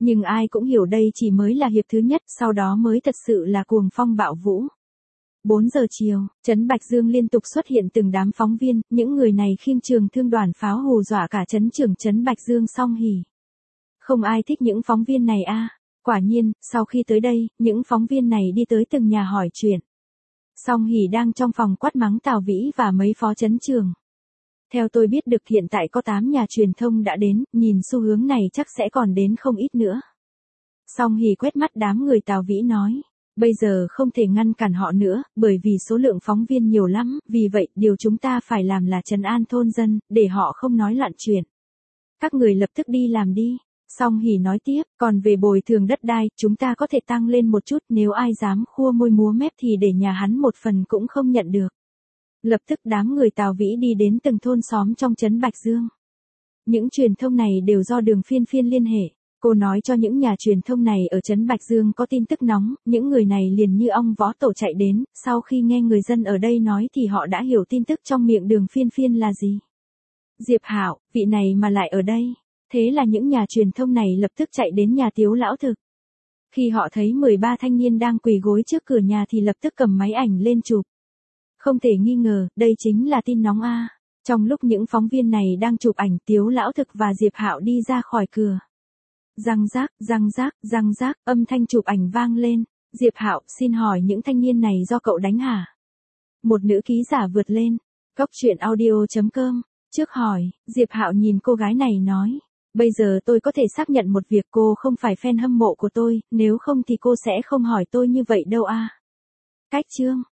Nhưng ai cũng hiểu đây chỉ mới là hiệp thứ nhất, sau đó mới thật sự là cuồng phong bạo vũ. 4 giờ chiều, trấn Bạch Dương liên tục xuất hiện từng đám phóng viên, những người này khiêng trường thương đoàn pháo hù dọa cả trấn trưởng trấn Bạch Dương Song Hỷ. Không ai thích những phóng viên này a. Quả nhiên, sau khi tới đây, những phóng viên này đi tới từng nhà hỏi chuyện. Song Hỷ đang trong phòng quát mắng Tào Vĩ và mấy phó trấn trưởng. Theo tôi biết được hiện tại có 8 nhà truyền thông đã đến, nhìn xu hướng này chắc sẽ còn đến không ít nữa. Song Hỷ quét mắt đám người Tào Vĩ nói. Bây giờ không thể ngăn cản họ nữa, bởi vì số lượng phóng viên nhiều lắm, vì vậy điều chúng ta phải làm là trấn an thôn dân, để họ không nói loạn chuyện. Các người lập tức đi làm đi. Song Hỷ nói tiếp, còn về bồi thường đất đai, chúng ta có thể tăng lên một chút, nếu ai dám khua môi múa mép thì để nhà hắn một phần cũng không nhận được. Lập tức đám người Tào Vĩ đi đến từng thôn xóm trong trấn Bạch Dương. Những truyền thông này đều do Đường Phiên Phiên liên hệ. Cô nói cho những nhà truyền thông này ở trấn Bạch Dương có tin tức nóng, những người này liền như ong vó tổ chạy đến, sau khi nghe người dân ở đây nói thì họ đã hiểu tin tức trong miệng Đường Phiên Phiên là gì. Diệp Hạo, vị này mà lại ở đây. Thế là những nhà truyền thông này lập tức chạy đến nhà Tiếu Lão Thực. Khi họ thấy 13 thanh niên đang quỳ gối trước cửa nhà thì lập tức cầm máy ảnh lên chụp. Không thể nghi ngờ, đây chính là tin nóng a. Trong lúc những phóng viên này đang chụp ảnh, Tiếu Lão Thực và Diệp Hạo đi ra khỏi cửa. Răng rác, răng rác, răng rác, âm thanh chụp ảnh vang lên. Diệp Hạo, xin hỏi những thanh niên này do cậu đánh hả? Một nữ ký giả vượt lên. Cóc truyện audio.com. Trước hỏi, Diệp Hạo nhìn cô gái này nói. Bây giờ tôi có thể xác nhận một việc, cô không phải fan hâm mộ của tôi, nếu không thì cô sẽ không hỏi tôi như vậy đâu a. Cách chương.